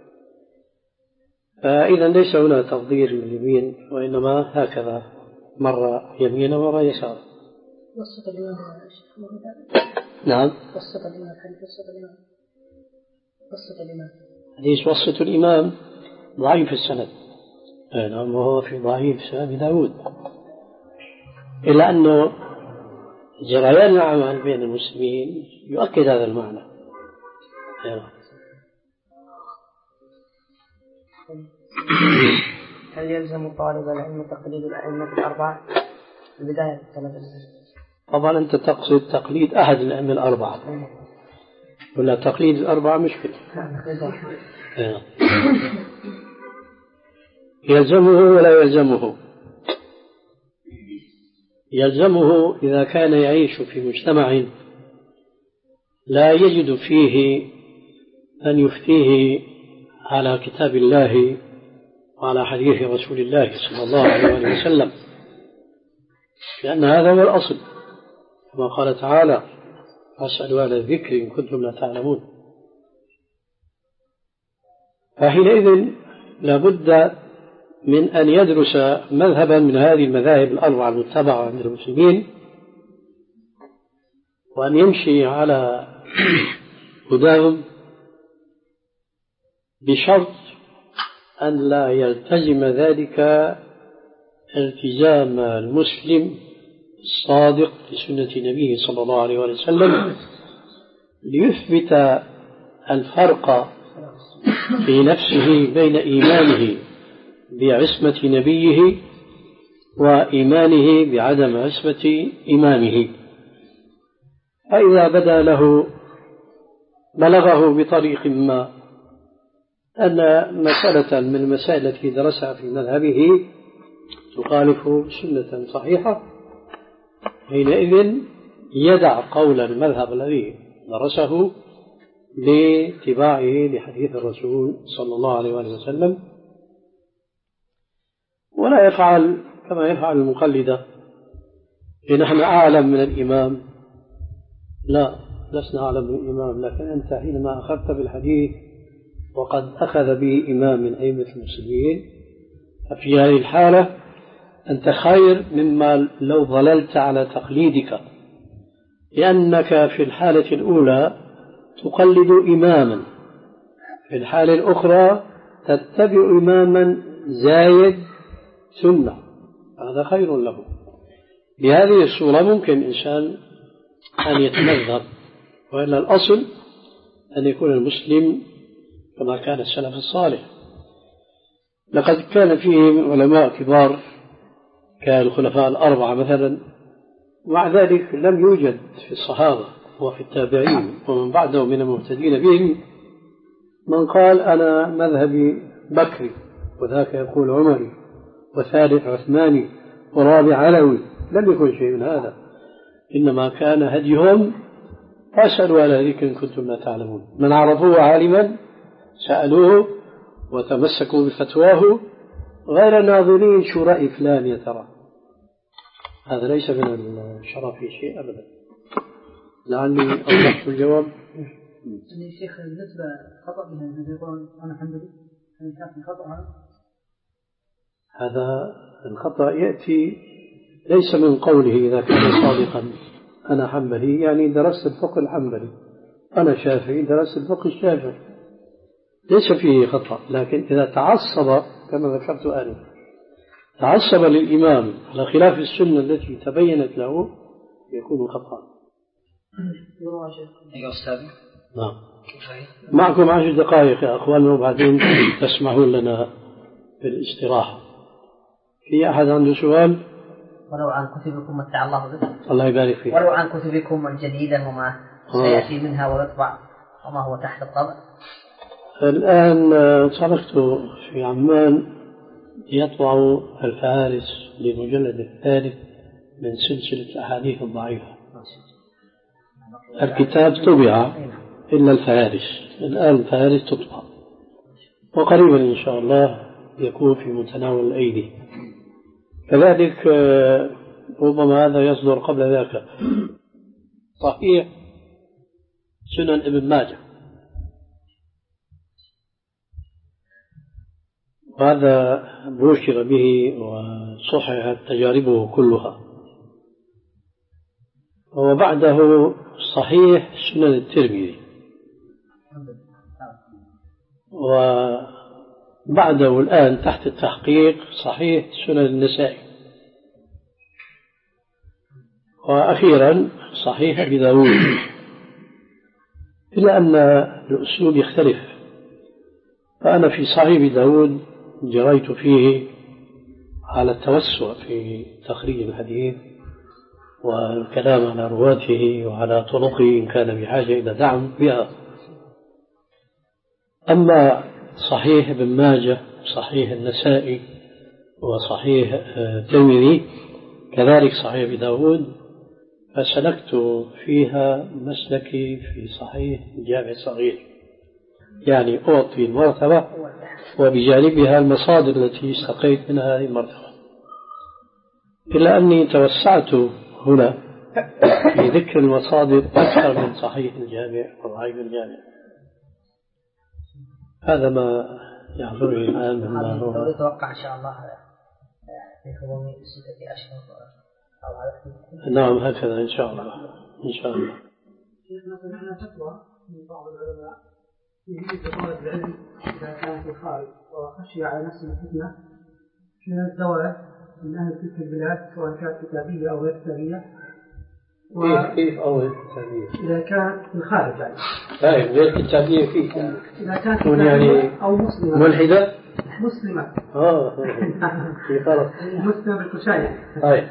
فإذا ليس هنا تفضيل من اليمين، وإنما هكذا مرة يمين ومرة يسار. وسط الإمام نعم. وسط الإمام حديث وسط الإمام وسط الإمام حديث وسط الإمام ضعيف السند، نعم، وهو في ضعيف سنن داود، إلا أنه جريان العمل بين المسلمين يؤكد هذا المعنى. هل يلزم طالب العلم تقليد الأئمة الأربعة في بداية طلب العلم؟ طبعا أنت تقصد تقليد أحد الأئمة الأربعة ولا تقليد الأربعة مشكلة. يلزمه ولا يلزمه؟ يلزمه إذا كان يعيش في مجتمع لا يجد فيه أن يفتيه على كتاب الله وعلى حديث رسول الله صلى الله عليه وسلم، لأن هذا هو الأصل، كما قال تعالى فاسألوا أهل الذكر إن كنتم لا تعلمون. فحينئذ لابد من أن يدرس مذهبا من هذه المذاهب الأربعة المتبعة عند المسلمين، وأن يمشي على هداهم، بشرط أن لا يلتزم ذلك التزام المسلم الصادق لسنة نبيه صلى الله عليه وسلم، ليثبت الفرق في نفسه بين إيمانه بعصمة نبيه وإيمانه بعدم عصمة إمامه. فإذا بدا له بلغه بطريق ما أن مسألة من المسائل التي درسها في مذهبه تخالف سنة صحيحة، حينئذ يدع قول المذهب الذي درسه لاتباعه لحديث الرسول صلى الله عليه وسلم، ولا يفعل كما يفعل المقلدة، نحن أعلم من الإمام. لا، لسنا أعلم من الإمام، لكن أنت حينما أخذت بالحديث وقد أخذ به إمام من أئمة المسلمين، ففي هذه الحالة أنت خير مما لو ظللت على تقليدك، لأنك في الحالة الأولى تقلد إماما، في الحالة الأخرى تتبع إماما زايد سنة، هذا خير له. بهذه الصورة ممكن إنسان أن يتمذهب، وإلا الأصل أن يكون المسلم كما كان السلف الصالح. لقد كان فيهم علماء كبار كالخلفاء الأربعة مثلا، ومع ذلك لم يوجد في الصحابة وفي التابعين ومن بعدهم من المهتدين بهم من قال أنا مذهبي بكري، وذاك يقول عمري، وثالث عثماني، ورابع علوي. لم يكن شيء من هذا، إنما كان هديهم فاسألوا على ذكر إن كنتم لا تعلمون. من عرفوه عالما سألوه وتمسكوا بفتواه، غير ناظرين شو رأي فلان يا ترى. هذا ليس من الشرف في شيء أبدا. لعلي أوضحت الجواب. يا شيخ بالنسبة خطأ من يقول أنا حنبلي، هل كان خطأ هذا؟ هذا الخطأ يأتي ليس من قوله إذا كان صادقا أنا حنبلي، يعني درست الفقه الحنبلي، أنا شافعي درست الفقه الشافعي، ليس فيه خطأ. لكن إذا تعصب كما ذكرت آنفا، تعصب للإمام على خلاف السنة التي تبينت له، يكون خطأ. أيها أستاذ. نعم. معكم عشر دقائق يا أخواننا، وبعدين تسمحون لنا بالاستراحة. في أحد عنده سؤال؟ ولو عن كتبكم متع الله به. الله يبارك فيك. ولو عن كتبكم الجديدة وما سيأتي منها ويطبع وما هو تحت الطبع. الآن تركت في عمان يطبع الفهارس للمجلد الثالث من سلسلة الأحاديث الضعيفة. الكتاب طبع إلا الفهارس. الآن الفهارس تطبع، وقريبا إن شاء الله يكون في متناول الأيدي. كذلك ربما هذا يصدر قبل ذاك صحيح سنن ابن ماجه، وهذا بشر به وصححت تجاربه كلها. وبعده صحيح سنن الترمذي، وبعده الآن تحت التحقيق صحيح سنن النسائي، وأخيرا صحيح أبي داود، إلا أن الأسلوب يختلف. فأنا في صحيح أبي داود جريت فيه على التوسع في تخريج الحديث والكلام على رواته وعلى طرقه إن كان بحاجة إلى دعم بها. أما صحيح ابن ماجه، صحيح النسائي، وصحيح الترمذي، كذلك صحيح أبي داود، فسلكت فيها مسلكي في صحيح الجامع الصغير، يعني أعطي المرتبة وبجانبها المصادر التي استقيت منها هذه المرتبة. إلا أني توسعت هنا في ذكر المصادر أكثر من صحيح الجامع وضعيف الجامع. هذا ما يحضرني الآن مما هو. يتوقع إن شاء الله في غضون ستة أشهر أو على. نعم هكذا إن شاء الله إن شاء الله. شيخنا سمعنا فتوى من بعض العلماء يجوز طالب العلم إذا كان في الخارج وخشي على نفسه الفتنة من الزواج من أهل تلك البلاد سواء كانت كتابية أو غير كتابية. كيف كيف أو غير كتابية؟ إذا كانت في الخارج يعني. طيب غير كتابية كيف؟ إذا كانت كتابية يعني أو مسلمة. ملحدة؟ مسلمة. آه في فرق. مسلمة بالكشاية. طيب.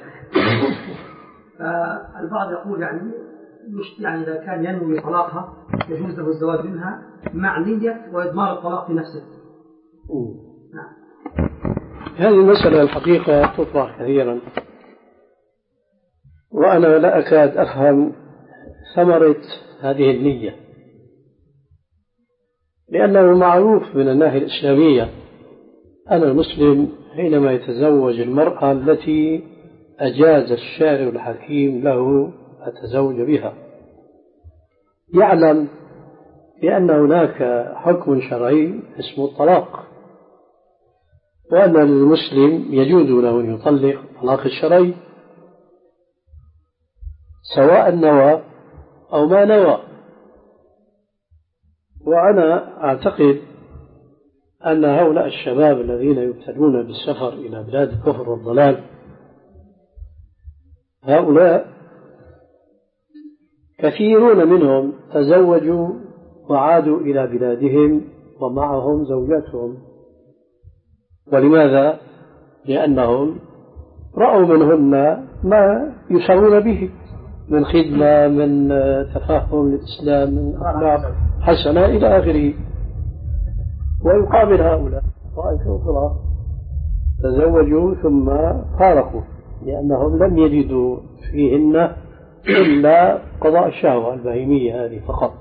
البعض يقول يعني مش يعني إذا كان ينوي طلاقها يجوز له الزواج منها مع نية وإضمار الطلاق في نفسه. نعم. هذه المسألة الحقيقة تطرح كثيرا، وأنا لا أكاد أفهم ثمرة هذه النية، لأنه معروف من الناحية الإسلامية أن المسلم حينما يتزوج المرأة التي أجاز الشارع الحكيم له التزوج بها يعلم بأن هناك حكم شرعي اسمه الطلاق، وأن المسلم يجوز له أن يطلق الطلاق الشرعي سواء نوى أو ما نوى. وأنا أعتقد أن هؤلاء الشباب الذين يبتلون بالسفر إلى بلاد الكفر والضلال هؤلاء كثيرون منهم تزوجوا وعادوا إلى بلادهم ومعهم زوجاتهم. ولماذا؟ لأنهم رأوا منهن ما يسرون به من خدمة، من تفهم للإسلام، من أخلاق حسنة إلى آخره. ويقابل هؤلاء طائفة أخرى تزوجوا ثم فارقوا لأنهم لم يجدوا فيهن إلا قضاء الشهوة البهيمية هذه فقط.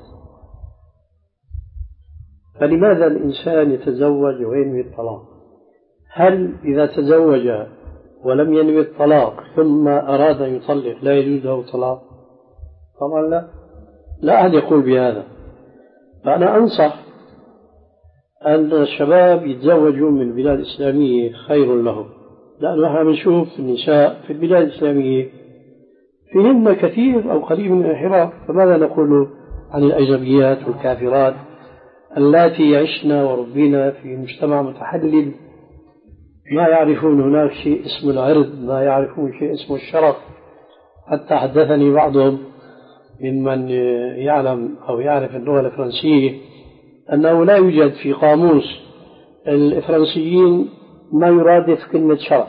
فلماذا الإنسان يتزوج وينوي الطلاق؟ هل إذا تزوج ولم ينوي الطلاق ثم أراد أن يطلق لا يجوز له الطلاق؟ طبعا لا، لا أحد يقول بهذا. فأنا أنصح أن الشباب يتزوجوا من البلاد الإسلامية خير لهم، لأنه نحن بنشوف النساء في البلاد الإسلامية فيهن كثير أو قليل من الانحراف، فماذا نقول عن الأجنبيات والكافرات اللاتي يعشن وربينا في مجتمع متحلل ما يعرفون هناك شيء اسمه العرض، ما يعرفون شيء اسمه الشرف. حتى حدثني بعضهم ممن يعلم أو يعرف اللغة الفرنسية أنه لا يوجد في قاموس الفرنسيين ما يرادف كلمة شرف،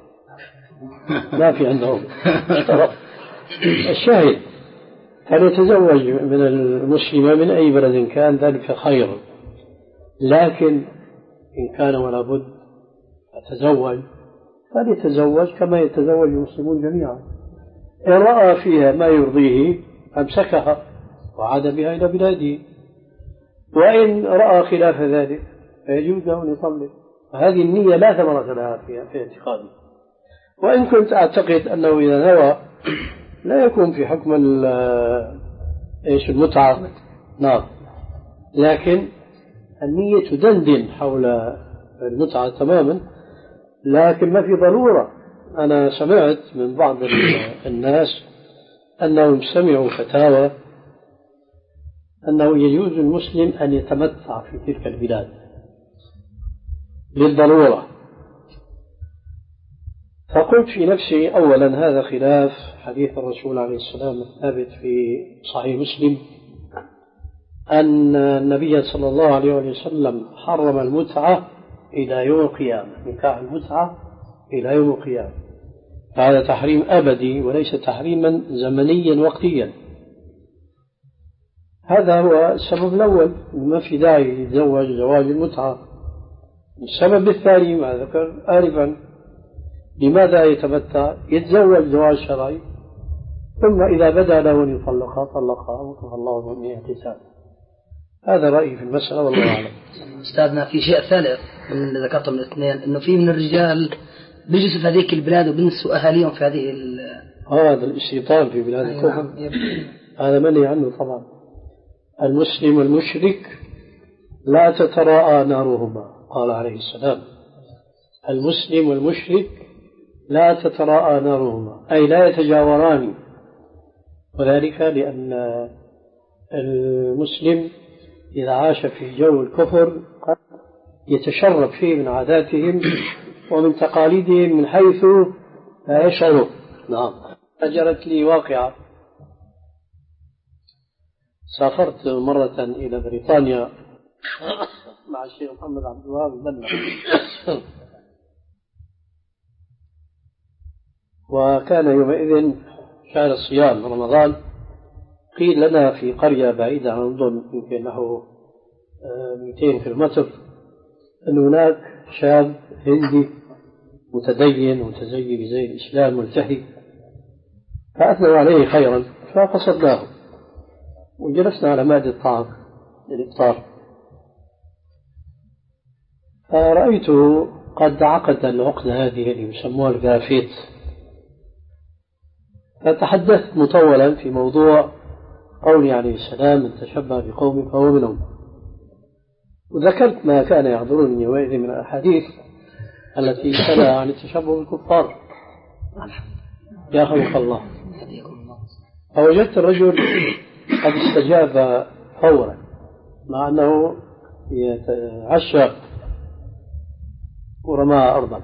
ما في عندهم شرف. الشاهد فليتزوج من المسلمة من أي بلد كان ذلك خير، لكن إن كان ولا بد أتزوج فليتزوج كما يتزوج المسلمون جميعا. إن رأى فيها ما يرضيه أمسكها وعاد بها إلى بلاده وإن رأى خلاف ذلك فيجوز له أن يصلي. هذه النية لا ثمرة لها في في اعتقادي. وإن كنت أعتقد أنه إذا نوى لا يكون في حكم إيش المتعة، نعم، لكن النية تدندن حول المتعة تماما، لكن ما في ضرورة. أنا سمعت من بعض الناس أنهم سمعوا فتاوى أنه يجوز المسلم أن يتمتع في تلك البلاد للضرورة. فقلت في نفسي أولا هذا خلاف حديث الرسول عليه السلام الثابت في صحيح مسلم أن النبي صلى الله عليه وسلم حرم المتعة إلى يوم القيامة، نكاح المتعة إلى يوم القيامة. هذا تحريم أبدي وليس تحريما زمنيا وقتيا. هذا هو السبب الأول، ما في داعي يتزوج زواج المتعة. السبب الثاني ما ذكر آنفا، لماذا يتمتع؟ يتزوج زواج شرعي ثم إذا بدا له أن يطلقها طلقها وكفى الله من اعتساب. هذا رأيي في المسألة والله أعلم. أستاذنا في شيء ثالث من اللي ذكرته من الاثنين، إنه في من الرجال بيجلسوا في هذيك البلاد وبينسوا أهاليهم في هذه ال هذا الاستيطان في بلاد الكفر هذا منهي عنه طبعا. المسلم والمشرك لا تتراءى نارهما، قال عليه السلام المسلم والمشرك لا تتراءى نارهما، أي لا يتجاوران، وذلك لأن المسلم إذا عاش في جو الكفر قد يتشرب شيء من عاداتهم ومن تقاليدهم من حيث لا يشعر. نعم، جرت لي واقعة. سافرت مرة إلى بريطانيا مع الشيخ محمد عبد الوهاب البنا، وكان يومئذ شهر الصيام رمضان. قيل لنا في قرية بعيدة عن لندن يمكن له مئتين كيلومتر أن هناك شاب هندي متدين متزي بزي الإسلام ملتحي، فأثنوا عليه خيرا فقصدناه وجلسنا على مائدة الطعام للإفطار، فرأيته قد عقد العقدة هذه اللي يسموها الجرافيت، فتحدثت مطولا في موضوع قولي عليه السلام من تشبه بقوم فهو منهم، وذكرت ما كان يحضرني يومئذ من الأحاديث التي تنهى عن التشبه بالكفار يا خلق الله. فوجدت الرجل قد استجاب فورا مع أنه يتعشى ورماها أرضا.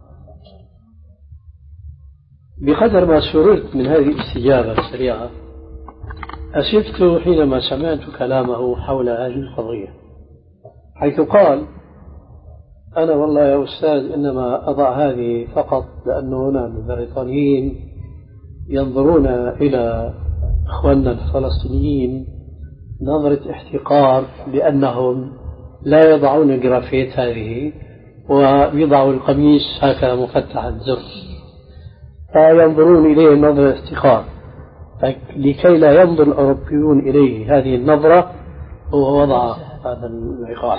بقدر ما سررت من هذه الاستجابة السريعة أسفت حينما سمعت كلامه حول هذه القضية، حيث قال أنا والله يا أستاذ إنما أضع هذه فقط لأنه هنا البريطانيين ينظرون إلى إخواننا الفلسطينيين نظرة احتقار لأنهم لا يضعون الجرافيت هذه ويضعوا القميص هكذا مفتح الزر، فينظرون إليه نظرة احتقار، لكي لا ينظر الأوروبيون إليه هذه النظرة هو وضع هذا العقاب.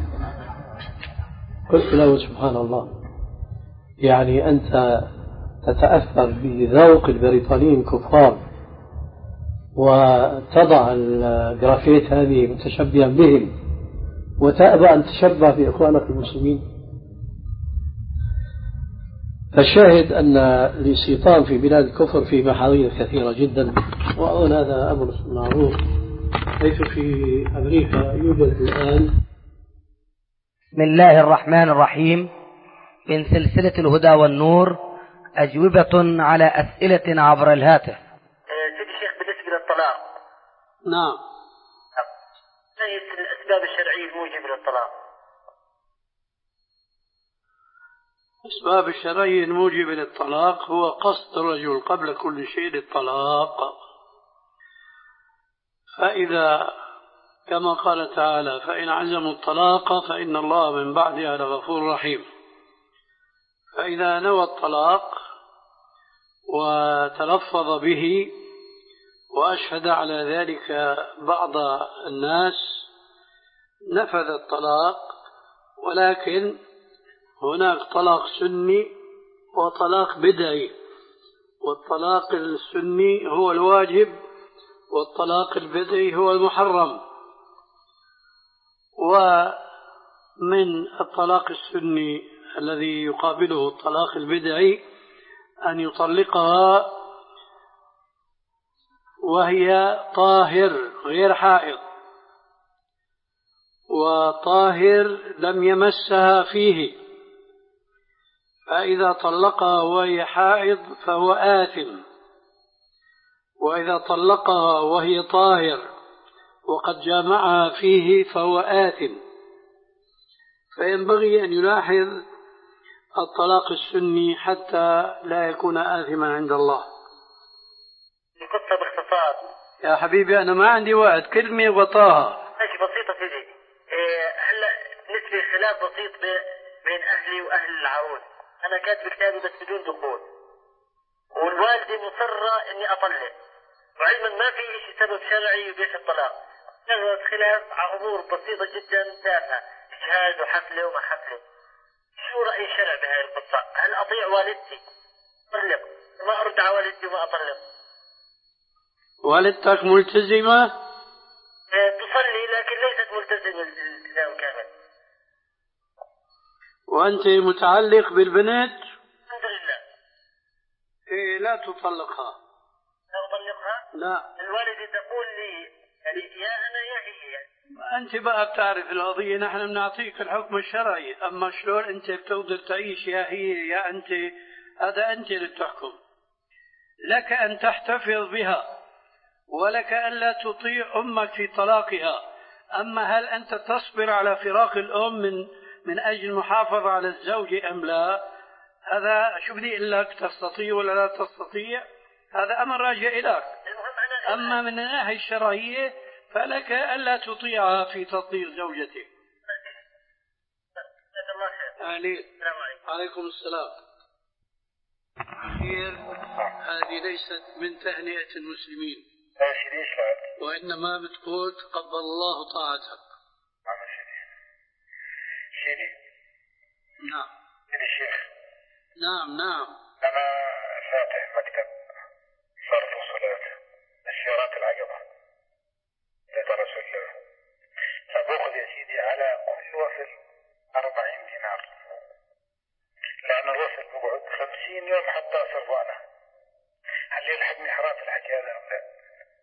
قلت له سبحان الله، يعني أنت تتأثر بذوق البريطانيين الكفار وتضع الجرافيت هذه متشبها بهم وتأبى أن تشبه بإخوانك المسلمين. فالشاهد أن الاستيطان في بلاد الكفر في محاذير كثيرة جدا، وأظن هذا أمر معروف، حيث في أمريكا يوجد الآن. بسم الله الرحمن الرحيم. من سلسلة الهدى والنور أجوبة على أسئلة عبر الهاتف. سيدي الشيخ، بالنسبة للطلاق، نعم، ما هي الأسباب الشرعية الموجبة للطلاق؟ الأسباب الشرعية الموجبة للطلاق هو قصد الرجل قبل كل شيء للطلاق، فإذا كما قال تعالى فإن عزموا الطلاق فإن الله من بعدها لغفور رحيم، فإذا نوى الطلاق وتلفظ به وأشهد على ذلك بعض الناس نفذ الطلاق، ولكن هناك طلاق سني وطلاق بدعي، والطلاق السني هو الواجب والطلاق البدعي هو المحرم. ومن الطلاق السني الذي يقابله الطلاق البدعي أن يطلقها وهي طاهر غير حائض، وطاهر لم يمسها فيه، فإذا طلقها وهي حائض فهو آثم، وإذا طلقها وهي طاهر وقد جامعها فيه فهو آثم. فينبغي أن يلاحظ الطلاق السني حتى لا يكون آثما عند الله. القصة باختصار يا حبيبي أنا ما عندي وقت، كلمة وطاها. ماشي بسيطة سيدي. إيه هلا نسبي خلاف بسيط بين أهلي وأهل العروس. أنا كاتب كتابي بس بدون دخول، والوالدة مصرة إني أطلق، وعلما ما في شيء سبب شرعي يبيح الطلاق. شغلة خلاف على أمور بسيطة جدا تافهة، إجهاز وحفلة وما حفلة. شو رأي الشرع بهاي القصة؟ هل أطيع والدتي أطلق؟ ما أرد على والدتي وما أطلق؟ والدتك ملتزمة؟ تصلي لكن ليست ملتزمة الالتزام كامل. وأنت متعلق بالبنت؟ الحمد لله. إيه لا تطلقها. لا أطلقها؟ لا. الوالدة تقول لي يعني يا أنا يا هي يعني. أنت بقى بتعرف القضية، نحن بنعطيك الحكم الشرعي، أما شلون أنت بتقدر تعيش يا هي يا أنت، هذا أنت اللي تحكم. لك أن تحتفظ بها، ولك أن لا تطيع أمك في طلاقها. أما هل أنت تصبر على فراق الأم من من أجل المحافظة على الزوج أم لا، هذا شو بدي أقول لك، تستطيع ولا لا تستطيع، هذا أمر راجع إليك. أما من الناحية الشرعية فلك ألا تطيعها في تطليق زوجتك. عليكم عليكم السلام. خير، هذه ليست من تهنئة المسلمين، وإنما بتقول تقبل الله طاعتك. سيدي نعم سيدي الشيخ. نعم نعم. أنا فاتح مكتب صرف وصولات السيارات العجبة لدرس الله، فبأخذ يا سيدي على كل وصل أربعين دينار، لأن الوصل بقعد خمسين يوم حتى أصرفه أنا. هل يلحقني حرام في الحكي هذا أم لا؟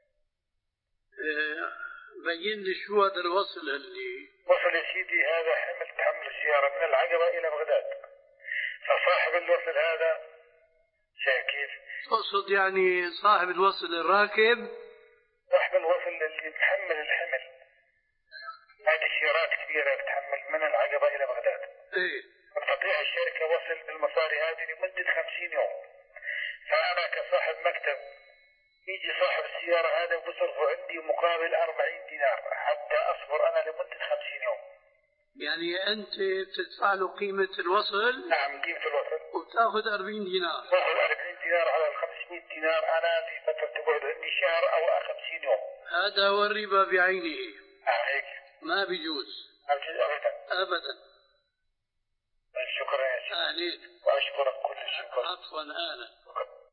بين لي شو هذا الوصل اللي وصل يا سيدي هذا حمل تحمل السيارة من العجبة إلى بغداد، فصاحب الوصل هذا شايف كيف؟ تقصد يعني صاحب الوصل الراكب؟ صاحب الوصل اللي بتحمل الحمل، هذه السيارات كبيرة بتحمل من العجبة إلى بغداد. إيه. بتعطيها الشركة وصل بالمصاري هذه لمدة خمسين يوم، فأنا كصاحب مكتب يجي صاحب السيارة هذا وبصرفه عندي مقابل أربعين دينار حتى أصبر أنا لمدة خمسين يوم. يعني أنت تدفع له قيمة الوصل؟ نعم قيمة الوصل، وبتاخذ أربعين دينار. باخذ أربعين دينار على ال خمسمائة دينار، أنا في فترة تقعد عندي شهر أو خمسين يوم. هذا هو الربا بعينه. آه هيك ما بيجوز. ما بيجوز أبدا أبدا. شكرا يا سيدي. أهلين. وأشكرك كل الشكر. عفوا أنا.